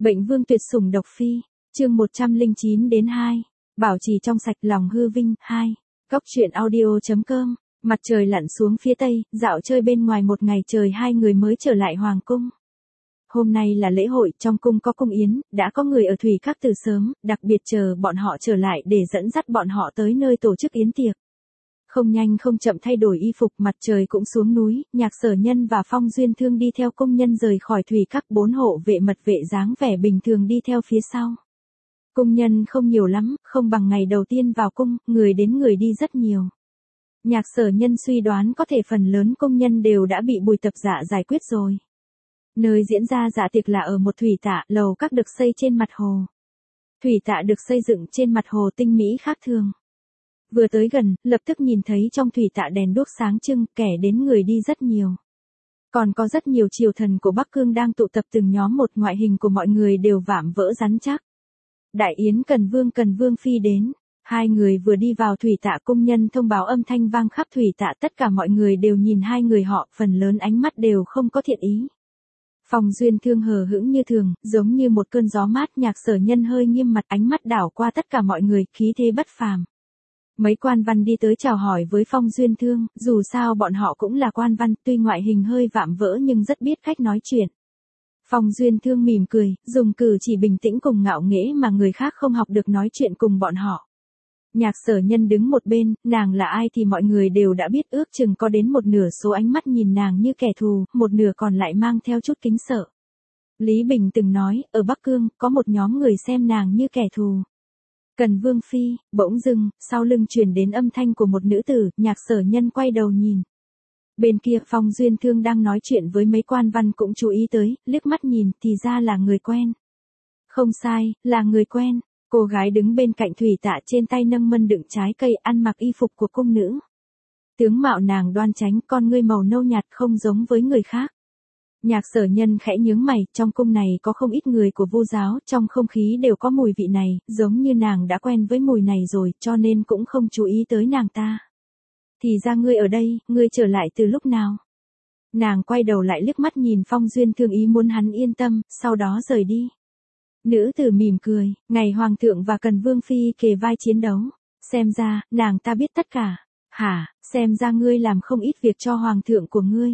Bệnh vương tuyệt sủng độc phi, chương 109-2, bảo trì trong sạch lòng hư vinh, 2, góc truyện audio.com, mặt trời lặn xuống phía tây, dạo chơi bên ngoài một ngày trời hai người mới trở lại hoàng cung. Hôm nay là lễ hội, trong cung có cung yến, đã có người ở thủy các từ sớm, đặc biệt chờ bọn họ trở lại để dẫn dắt bọn họ tới nơi tổ chức yến tiệc. Không nhanh không chậm thay đổi y phục, mặt trời cũng xuống núi, Nhạc Sở Nhân và Phong Duyên Thương đi theo cung nhân rời khỏi thủy các, 4 hộ vệ mật vệ dáng vẻ bình thường đi theo phía sau. Cung nhân không nhiều lắm, không bằng ngày đầu tiên vào cung, người đến người đi rất nhiều. Nhạc Sở Nhân suy đoán có thể phần lớn cung nhân đều đã bị Bùi Tập Dạ giải quyết rồi. Nơi diễn ra dạ tiệc là ở một thủy tạ, lầu các được xây trên mặt hồ. Thủy tạ được xây dựng trên mặt hồ tinh mỹ khác thường. Vừa tới gần, lập tức nhìn thấy trong thủy tạ đèn đuốc sáng trưng, kẻ đến người đi rất nhiều. Còn có rất nhiều triều thần của Bắc Cương đang tụ tập từng nhóm một, ngoại hình của mọi người đều vạm vỡ rắn chắc. Đại yến Cần Vương Phi đến. Hai người vừa đi vào thủy tạ, cung nhân thông báo âm thanh vang khắp thủy tạ, tất cả mọi người đều nhìn hai người họ, phần lớn ánh mắt đều không có thiện ý. Phong Duyên Thương hờ hững như thường, giống như một cơn gió mát. Nhạc Sở Nhân hơi nghiêm mặt, ánh mắt đảo qua tất cả mọi người, khí thế bất phàm. Mấy quan văn đi tới chào hỏi với Phong Duyên Thương, dù sao bọn họ cũng là quan văn, tuy ngoại hình hơi vạm vỡ nhưng rất biết cách nói chuyện. Phong Duyên Thương mỉm cười, dùng cử chỉ bình tĩnh cùng ngạo nghễ mà người khác không học được, nói chuyện cùng bọn họ. Nhạc Sở Nhân đứng một bên, nàng là ai thì mọi người đều đã biết, ước chừng có đến một nửa số ánh mắt nhìn nàng như kẻ thù, một nửa còn lại mang theo chút kính sợ. Lý Bình từng nói, ở Bắc Cương, có một nhóm người xem nàng như kẻ thù. Cần Vương Phi, bỗng dưng, sau lưng truyền đến âm thanh của một nữ tử, Nhạc Sở Nhân quay đầu nhìn. Bên kia, Phong Duyên Thương đang nói chuyện với mấy quan văn cũng chú ý tới, liếc mắt nhìn, thì ra là người quen. Không sai, là người quen. Cô gái đứng bên cạnh thủy tạ, trên tay nâng mâm đựng trái cây, ăn mặc y phục của cung nữ. Tướng mạo nàng đoan chánh, con ngươi màu nâu nhạt, không giống với người khác. Nhạc Sở Nhân khẽ nhướng mày, trong cung này có không ít người của Vu giáo, trong không khí đều có mùi vị này, giống như nàng đã quen với mùi này rồi, cho nên cũng không chú ý tới nàng ta. Thì ra ngươi ở đây, ngươi trở lại từ lúc nào? Nàng quay đầu lại liếc mắt nhìn Phong Duyên Thương, ý muốn hắn yên tâm, sau đó rời đi. Nữ tử mỉm cười, ngày Hoàng thượng và Cần Vương Phi kề vai chiến đấu. Xem ra, nàng ta biết tất cả. Hả, xem ra ngươi làm không ít việc cho Hoàng thượng của ngươi.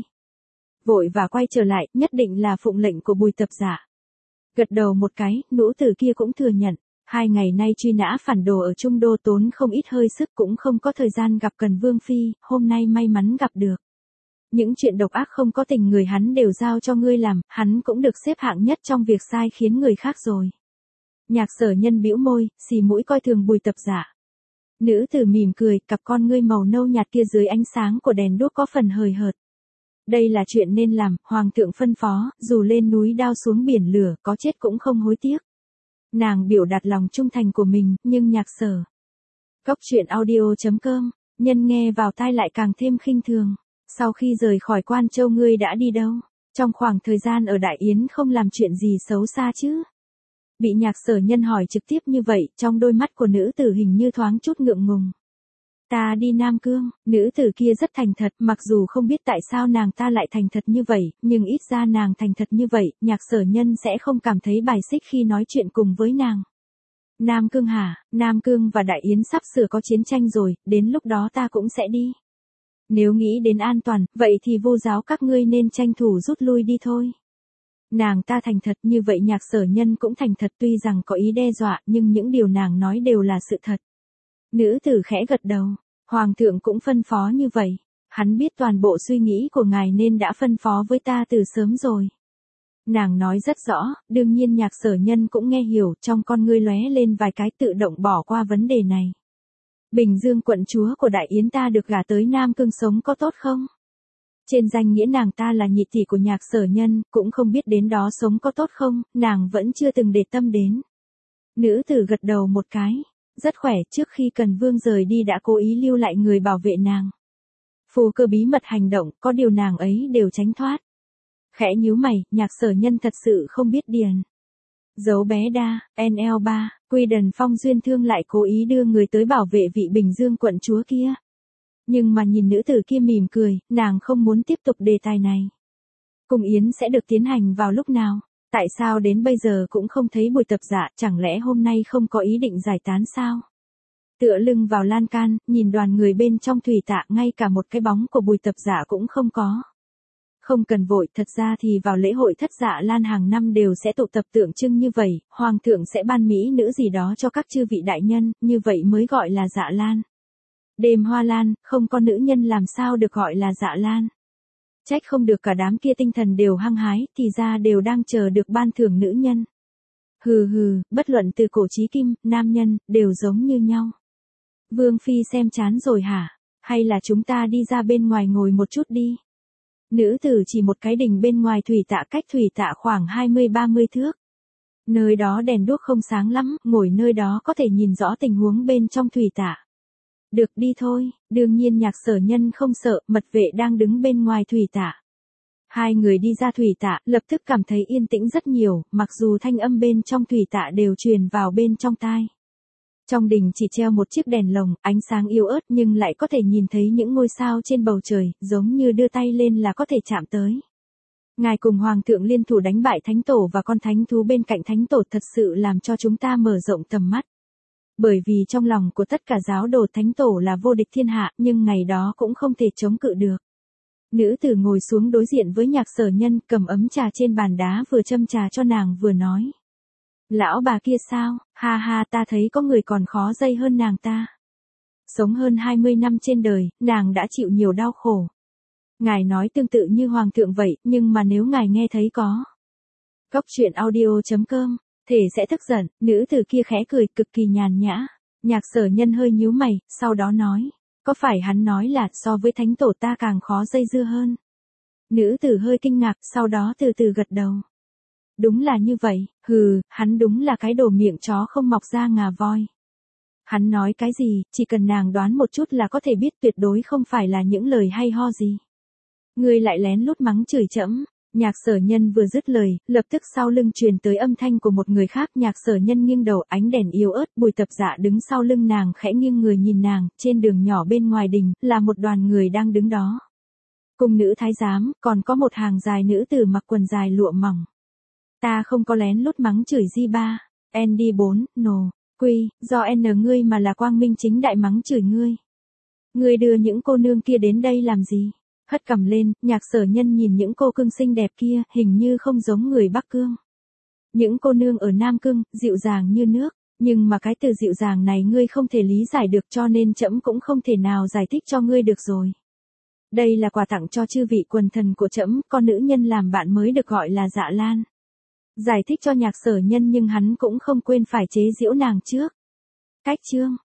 Vội và quay trở lại, nhất định là phụng lệnh của Bùi Tập Dạ. Gật đầu một cái, nữ tử kia cũng thừa nhận. 2 ngày nay truy nã phản đồ ở Trung Đô, tốn không ít hơi sức, cũng không có thời gian gặp Cần Vương Phi, hôm nay may mắn gặp được. Những chuyện độc ác không có tình người hắn đều giao cho ngươi làm, hắn cũng được xếp hạng nhất trong việc sai khiến người khác rồi. Nhạc Sở Nhân bĩu môi, xì mũi coi thường Bùi Tập Dạ. Nữ tử mỉm cười, cặp con ngươi màu nâu nhạt kia dưới ánh sáng của đèn đuốc có phần hời hợt. Đây là chuyện nên làm, Hoàng thượng phân phó, dù lên núi đao xuống biển lửa, có chết cũng không hối tiếc. Nàng biểu đạt lòng trung thành của mình, nhưng Nhạc Sở. Góc truyện audio.com, nhân nghe vào tai lại càng thêm khinh thường. Sau khi rời khỏi Quan Châu ngươi đã đi đâu? Trong khoảng thời gian ở Đại Yến không làm chuyện gì xấu xa chứ? Bị Nhạc Sở Nhân hỏi trực tiếp như vậy, trong đôi mắt của nữ tử hình như thoáng chút ngượng ngùng. Ta đi Nam Cương. Nữ tử kia rất thành thật, mặc dù không biết tại sao nàng ta lại thành thật như vậy, nhưng ít ra nàng thành thật như vậy, Nhạc Sở Nhân sẽ không cảm thấy bài xích khi nói chuyện cùng với nàng. Nam Cương hả? Nam Cương và Đại Yến sắp sửa có chiến tranh rồi, đến lúc đó ta cũng sẽ đi. Nếu nghĩ đến an toàn, vậy thì Vu giáo các ngươi nên tranh thủ rút lui đi thôi. Nàng ta thành thật như vậy, Nhạc Sở Nhân cũng thành thật, tuy rằng có ý đe dọa, nhưng những điều nàng nói đều là sự thật. Nữ tử khẽ gật đầu, Hoàng thượng cũng phân phó như vậy. Hắn biết toàn bộ suy nghĩ của ngài nên đã phân phó với ta từ sớm rồi. Nàng nói rất rõ, đương nhiên Nhạc Sở Nhân cũng nghe hiểu, trong con ngươi lóe lên vài cái, tự động bỏ qua vấn đề này. Bình Dương quận chúa của Đại Yến ta được gả tới Nam Cương, sống có tốt không? Trên danh nghĩa nàng ta là nhị tỷ của Nhạc Sở Nhân, cũng không biết đến đó sống có tốt không, nàng vẫn chưa từng để tâm đến. Nữ tử gật đầu một cái, rất khỏe, trước khi Cần Vương rời đi đã cố ý lưu lại người bảo vệ nàng. Phù Cơ bí mật hành động, có điều nàng ấy đều tránh thoát. Khẽ nhíu mày, Nhạc Sở Nhân thật sự không biết điền. Dấu bé đa, NL3, Quy Đần. Phong Duyên Thương lại cố ý đưa người tới bảo vệ vị Bình Dương quận chúa kia. Nhưng mà nhìn nữ tử kia mỉm cười, nàng không muốn tiếp tục đề tài này. Cung yến sẽ được tiến hành vào lúc nào? Tại sao đến bây giờ cũng không thấy Bùi Tập Dạ, chẳng lẽ hôm nay không có ý định giải tán sao? Tựa lưng vào lan can, nhìn đoàn người bên trong thủy tạ, ngay cả một cái bóng của Bùi Tập Dạ cũng không có. Không cần vội, thật ra thì vào lễ hội Thất Dạ Lan hàng năm đều sẽ tụ tập tượng trưng như vậy, hoàng thượng sẽ ban mỹ nữ gì đó cho các chư vị đại nhân, như vậy mới gọi là Dạ Lan. Đêm hoa lan, không có nữ nhân làm sao được gọi là Dạ Lan. Trách không được cả đám kia tinh thần đều hăng hái, thì ra đều đang chờ được ban thưởng nữ nhân. Hừ hừ, bất luận từ cổ chí kim, nam nhân, đều giống như nhau. Vương Phi xem chán rồi hả? Hay là chúng ta đi ra bên ngoài ngồi một chút đi? Nữ tử chỉ một cái đình bên ngoài thủy tạ, cách thủy tạ khoảng 20-30 thước. Nơi đó đèn đuốc không sáng lắm, ngồi nơi đó có thể nhìn rõ tình huống bên trong thủy tạ. Được, đi thôi. Đương nhiên Nhạc Sở Nhân không sợ, mật vệ đang đứng bên ngoài thủy tạ. Hai người đi ra thủy tạ, lập tức cảm thấy yên tĩnh rất nhiều, mặc dù thanh âm bên trong thủy tạ đều truyền vào bên trong tai. Trong đình chỉ treo một chiếc đèn lồng, ánh sáng yếu ớt nhưng lại có thể nhìn thấy những ngôi sao trên bầu trời, giống như đưa tay lên là có thể chạm tới. Ngài cùng Hoàng thượng liên thủ đánh bại thánh tổ và con thánh thú bên cạnh thánh tổ, thật sự làm cho chúng ta mở rộng tầm mắt. Bởi vì trong lòng của tất cả giáo đồ thánh tổ là vô địch thiên hạ, nhưng ngày đó cũng không thể chống cự được. Nữ tử ngồi xuống đối diện với Nhạc Sở Nhân, cầm ấm trà trên bàn đá, vừa châm trà cho nàng vừa nói. Lão bà kia sao, ha ha, ta thấy có người còn khó dây hơn nàng ta. Sống hơn 20 năm trên đời, nàng đã chịu nhiều đau khổ. Ngài nói tương tự như hoàng thượng vậy, nhưng mà nếu ngài nghe thấy có. Cốc truyện audio.com, thể sẽ tức giận, nữ tử kia khẽ cười cực kỳ nhàn nhã. Nhạc Sở Nhân hơi nhíu mày, sau đó nói. Có phải hắn nói là so với thánh tổ ta càng khó dây dưa hơn? Nữ tử hơi kinh ngạc, sau đó từ từ gật đầu. Đúng là như vậy, hừ, hắn đúng là cái đồ miệng chó không mọc ra ngà voi. Hắn nói cái gì, chỉ cần nàng đoán một chút là có thể biết, tuyệt đối không phải là những lời hay ho gì. Ngươi lại lén lút mắng chửi trẫm. Nhạc Sở Nhân vừa dứt lời, lập tức sau lưng truyền tới âm thanh của một người khác. Nhạc Sở Nhân nghiêng đầu, ánh đèn yếu ớt, Bùi Tập Dạ đứng sau lưng nàng khẽ nghiêng người nhìn nàng, trên đường nhỏ bên ngoài đình, là một đoàn người đang đứng đó. Cung nữ thái giám, còn có một hàng dài nữ tử mặc quần dài lụa mỏng. Ta không có lén lút mắng chửi Di Ba. ND4, no. Quy, do N ngươi mà là quang minh chính đại mắng chửi ngươi. Ngươi đưa những cô nương kia đến đây làm gì? Hất cằm lên, Nhạc Sở Nhân nhìn những cô cưng xinh đẹp kia, hình như không giống người Bắc Cương. Những cô nương ở Nam Cương, dịu dàng như nước, nhưng mà cái từ dịu dàng này ngươi không thể lý giải được, cho nên trẫm cũng không thể nào giải thích cho ngươi được rồi. Đây là quà tặng cho chư vị quần thần của trẫm, con nữ nhân làm bạn mới được gọi là Dạ Lan. Giải thích cho Nhạc Sở Nhân nhưng hắn cũng không quên phải chế giễu nàng trước. Cách chương